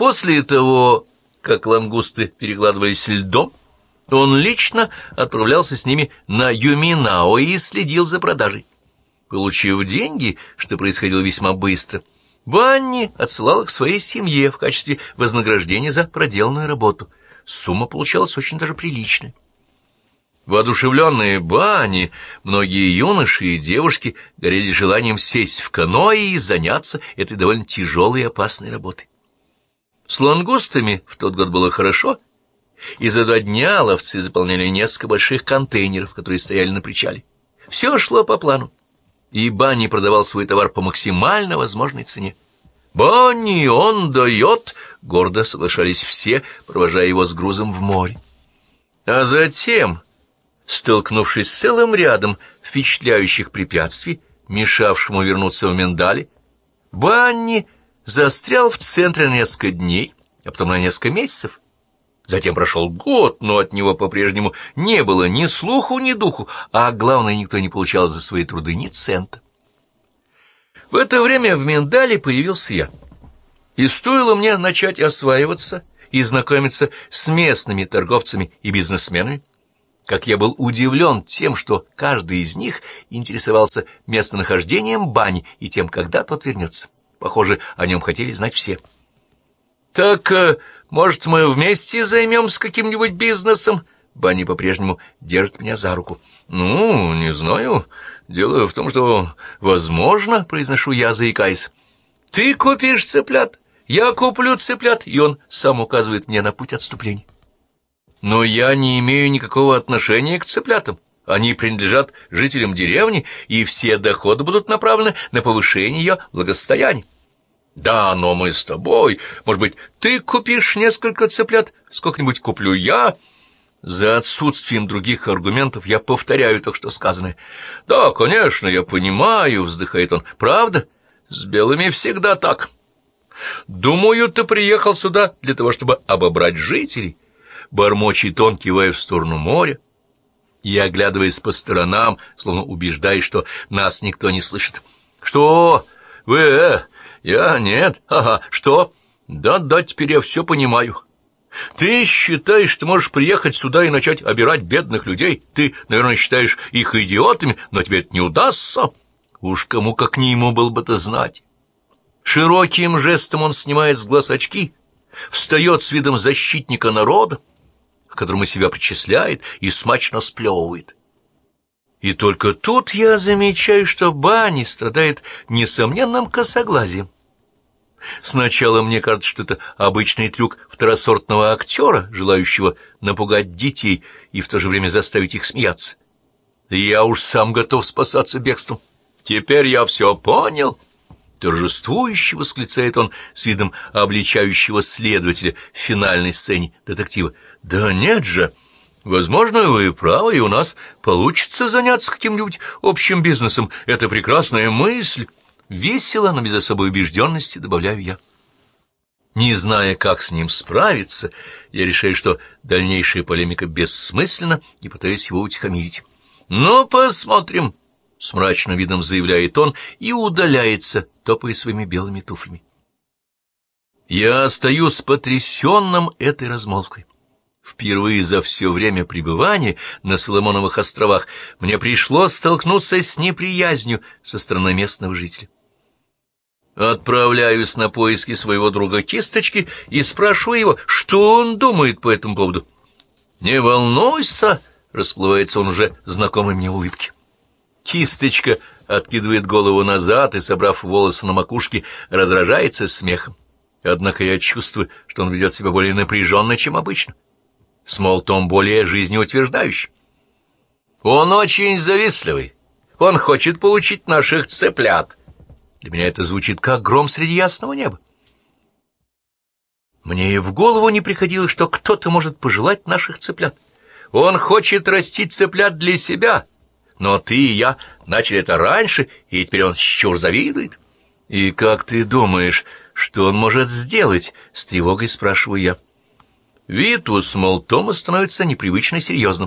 После того, как лангусты перекладывались льдом, он лично отправлялся с ними на Юминао и следил за продажей. Получив деньги, что происходило весьма быстро, Банни отсылал их своей семье в качестве вознаграждения за проделанную работу. Сумма получалась очень даже приличная. Воодушевленные Банни, многие юноши и девушки горели желанием сесть в каноэ и заняться этой довольно тяжелой и опасной работой. С лангустами в тот год было хорошо, и за 2 дня ловцы заполняли несколько больших контейнеров, которые стояли на причале. Все шло по плану, и Банни продавал свой товар по максимально возможной цене. «Банни, он дает!» — гордо соглашались все, провожая его с грузом в море. А затем, столкнувшись с целым рядом впечатляющих препятствий, мешавшему вернуться в Миндале, Банни застрял в центре на несколько дней, а потом на несколько месяцев. Затем прошел год, но от него по-прежнему не было ни слуху, ни духу, а главное, никто не получал за свои труды ни цента. В это время в Миндале появился я, и стоило мне начать осваиваться и знакомиться с местными торговцами и бизнесменами, как я был удивлен тем, что каждый из них интересовался местонахождением Банни и тем, когда тот вернется. Похоже, о нем хотели знать все. «Так, может, мы вместе займемся каким-нибудь бизнесом?» Банни по-прежнему держит меня за руку. «Ну, не знаю. Дело в том, что возможно, — произношу я, заикаясь. Ты купишь цыплят, я куплю цыплят, и он сам указывает мне на путь отступления. Но я не имею никакого отношения к цыплятам. Они принадлежат жителям деревни, и все доходы будут направлены на повышение ее благосостояния. Да, но мы с тобой. Может быть, ты купишь несколько цыплят, сколько-нибудь куплю я. За отсутствием других аргументов я повторяю только что сказанное. Да, конечно, я понимаю, вздыхает он. Правда? С белыми всегда так. Думаю, ты приехал сюда для того, чтобы обобрать жителей. Бормочет он, кивая в сторону моря и оглядываясь по сторонам, словно убеждаясь, что нас никто не слышит. Что? Вы? Я? Нет? Ага. Что? Да, теперь я все понимаю. Ты считаешь, что можешь приехать сюда и начать обирать бедных людей? Ты, наверное, считаешь их идиотами, но тебе это не удастся. Уж кому как не ему было бы это знать. Широким жестом он снимает с глаз очки, встает с видом защитника народа, к которому себя причисляет, и смачно сплевывает. И только тут я замечаю, что Банни страдает несомненным косоглазием. Сначала мне кажется, что это обычный трюк второсортного актера, желающего напугать детей и в то же время заставить их смеяться. Я уж сам готов спасаться бегством. Теперь я все понял. Торжествующе восклицает он с видом обличающего следователя в финальной сцене детектива. Да нет же! Возможно, вы правы, и у нас получится заняться каким-нибудь общим бизнесом. Это прекрасная мысль. Весело, но без особой убежденности, добавляю я. Не зная, как с ним справиться, я решаю, что дальнейшая полемика бессмысленна, и пытаюсь его утихомирить. «Ну, посмотрим», — с мрачным видом заявляет он и удаляется, топая своими белыми туфлями. Я остаюсь потрясенным этой размолвкой. Впервые за все время пребывания на Соломоновых островах мне пришлось столкнуться с неприязнью со стороны местного жителя. Отправляюсь на поиски своего друга Кисточки и спрашиваю его, что он думает по этому поводу. «Не волнуйся», — расплывается он уже знакомой мне улыбки. Кисточка откидывает голову назад и, собрав волосы на макушке, разражается смехом. Однако я чувствую, что он ведет себя более напряженно, чем обычно. Смолтом более жизнеутверждающий. Он очень завистливый. Он хочет получить наших цыплят. Для меня это звучит как гром среди ясного неба. Мне и в голову не приходило, что кто-то может пожелать наших цыплят. Он хочет растить цыплят для себя, но ты и я начали это раньше, и теперь он чур завидует. И как ты думаешь, что он может сделать? С тревогой спрашиваю я. Вид у Смолтома становится непривычно серьезным.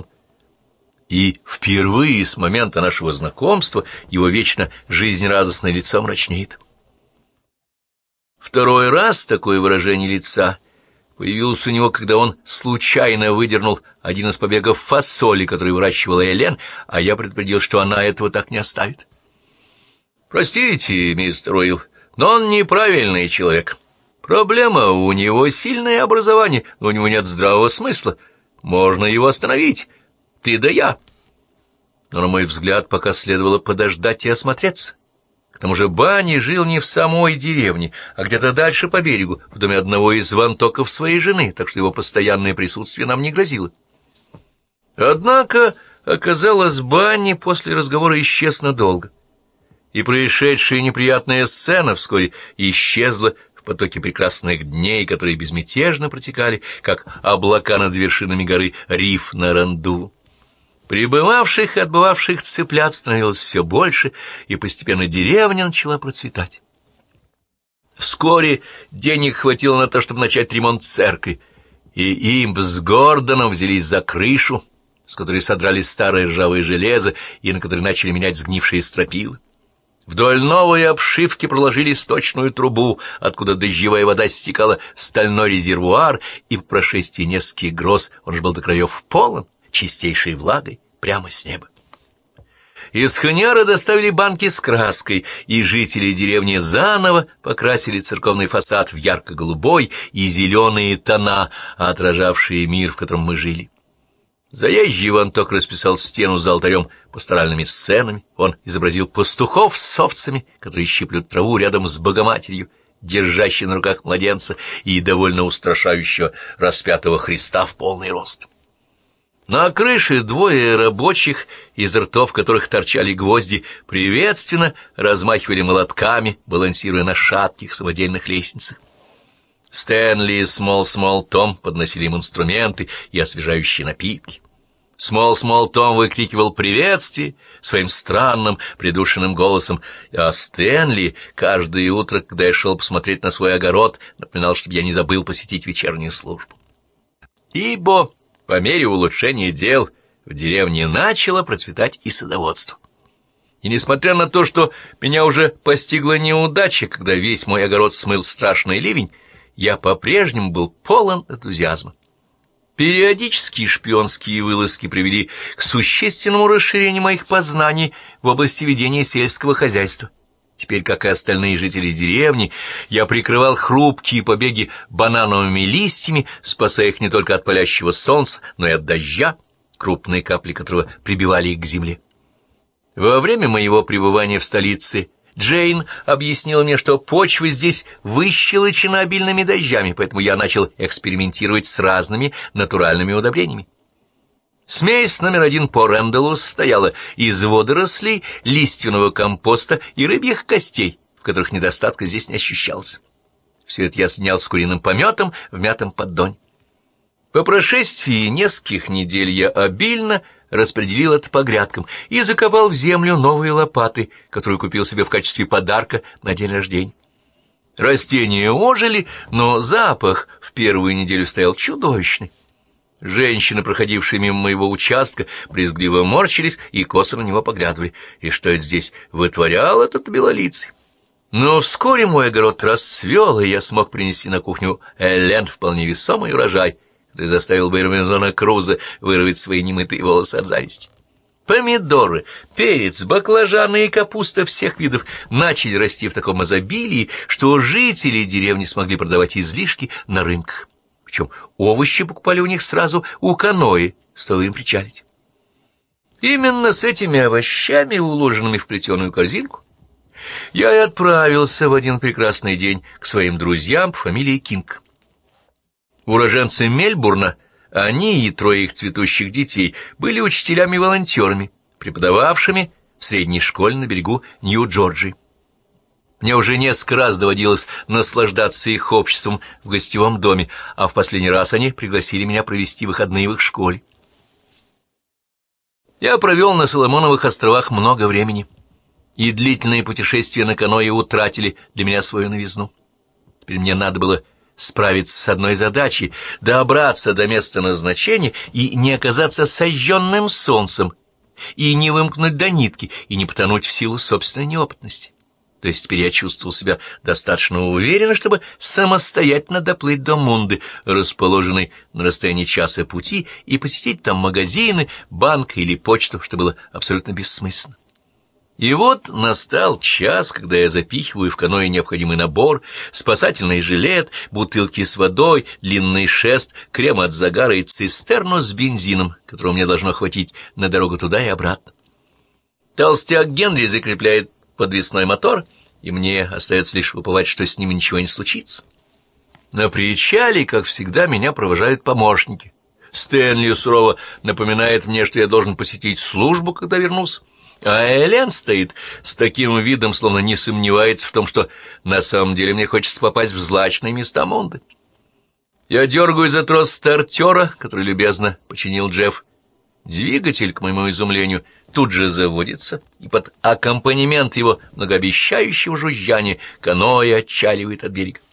И впервые с момента нашего знакомства его вечно жизнерадостное лицо мрачнеет. Второй раз такое выражение лица появилось у него, когда он случайно выдернул один из побегов фасоли, который выращивала Элен, а я предупредил, что она этого так не оставит. «Простите, мистер Уилл, но он неправильный человек. Проблема, у него сильное образование, но у него нет здравого смысла. Можно его остановить. Ты да я». Но, на мой взгляд, пока следовало подождать и осмотреться. К тому же Банни жил не в самой деревне, а где-то дальше по берегу, в доме одного из вантоков своей жены, так что его постоянное присутствие нам не грозило. Однако, оказалось, Банни после разговора исчез надолго, и происшедшая неприятная сцена вскоре исчезла в потоке прекрасных дней, которые безмятежно протекали, как облака над вершинами горы Риф на Ранду. Прибывавших и отбывавших цыплят становилось все больше, и постепенно деревня начала процветать. Вскоре денег хватило на то, чтобы начать ремонт церкви, и им с Гордоном взялись за крышу, с которой содрали старое ржавое железо и на которой начали менять сгнившие стропилы. Вдоль новой обшивки проложили сточную трубу, откуда дождевая вода стекала в стальной резервуар, и по прошествии нескольких гроз он же был до краев полон чистейшей влагой прямо с неба. Из Хониара доставили банки с краской, и жители деревни заново покрасили церковный фасад в ярко-голубой и зеленые тона, отражавшие мир, в котором мы жили. Заезжий Ванток расписал стену за алтарем пасторальными сценами. Он изобразил пастухов с овцами, которые щиплют траву рядом с Богоматерью, держащей на руках младенца, и довольно устрашающего распятого Христа в полный рост. На крыше двое рабочих, из ртов которых торчали гвозди, приветственно размахивали молотками, балансируя на шатких самодельных лестницах. Стэнли и Смол Том подносили им инструменты и освежающие напитки. Смол Том выкрикивал приветствие своим странным придушенным голосом, а Стэнли каждое утро, когда я шел посмотреть на свой огород, напоминал, чтобы я не забыл посетить вечернюю службу. Ибо по мере улучшения дел в деревне начало процветать и садоводство. И несмотря на то, что меня уже постигла неудача, когда весь мой огород смыл страшный ливень, я по-прежнему был полон энтузиазма. Периодические шпионские вылазки привели к существенному расширению моих познаний в области ведения сельского хозяйства. Теперь, как и остальные жители деревни, я прикрывал хрупкие побеги банановыми листьями, спасая их не только от палящего солнца, но и от дождя, крупные капли которого прибивали их к земле. Во время моего пребывания в столице Джейн объяснила мне, что почва здесь выщелочена обильными дождями, поэтому я начал экспериментировать с разными натуральными удобрениями. Смесь номер 1 по Рэндаллу состояла из водорослей, лиственного компоста и рыбьих костей, в которых недостатка здесь не ощущался. Все это я соединял с куриным пометом в мятом поддоне. По прошествии нескольких недель я обильно распределил это по грядкам и закопал в землю новые лопаты, которые купил себе в качестве подарка на день рождения. Растения ожили, но запах в первую неделю стоял чудовищный. Женщины, проходившие мимо моего участка, брезгливо морщились и косо на него поглядывали. И что это здесь вытворял этот белолицый? Но вскоре мой огород расцвел, и я смог принести на кухню Элен вполне весомый урожай, который заставил бы Робинзона Круза вырвать свои немытые волосы от зависти. Помидоры, перец, баклажаны и капуста всех видов начали расти в таком изобилии, что жители деревни смогли продавать излишки на рынках. Причем овощи покупали у них сразу у каноэ, стоило им причалить. Именно с этими овощами, уложенными в плетеную корзинку, я и отправился в один прекрасный день к своим друзьям по фамилии Кинг. Уроженцы Мельбурна, они и трое их цветущих детей были учителями-волонтерами, преподававшими в средней школе на берегу Нью-Джорджии. Мне уже несколько раз доводилось наслаждаться их обществом в гостевом доме, а в последний раз они пригласили меня провести выходные в их школе. Я провел на Соломоновых островах много времени, и длительные путешествия на каноэ утратили для меня свою новизну. Теперь мне надо было справиться с одной задачей — добраться до места назначения и не оказаться сожженным солнцем, и не вымкнуть до нитки, и не потонуть в силу собственной неопытности. То То есть теперь я чувствовал себя достаточно уверенно, чтобы самостоятельно доплыть до Мунды, расположенной на расстоянии часа пути, и посетить там магазины, банк или почту, что было абсолютно бессмысленно. И вот настал час, когда я запихиваю в каноэ необходимый набор, спасательный жилет, бутылки с водой, длинный шест, крем от загара и цистерну с бензином, которого мне должно хватить на дорогу туда и обратно. Толстяк Генри закрепляет подвесной мотор, и мне остается лишь уповать, что с ним ничего не случится. На причале, как всегда, меня провожают помощники. Стэнли сурово напоминает мне, что я должен посетить службу, когда вернусь. А Элен стоит с таким видом, словно не сомневается в том, что на самом деле мне хочется попасть в злачные места Монды. Я дергаю за трос стартера, который любезно починил Джефф. Двигатель, к моему изумлению, тут же заводится, и под аккомпанемент его многообещающего жужжания каноэ отчаливает от берега.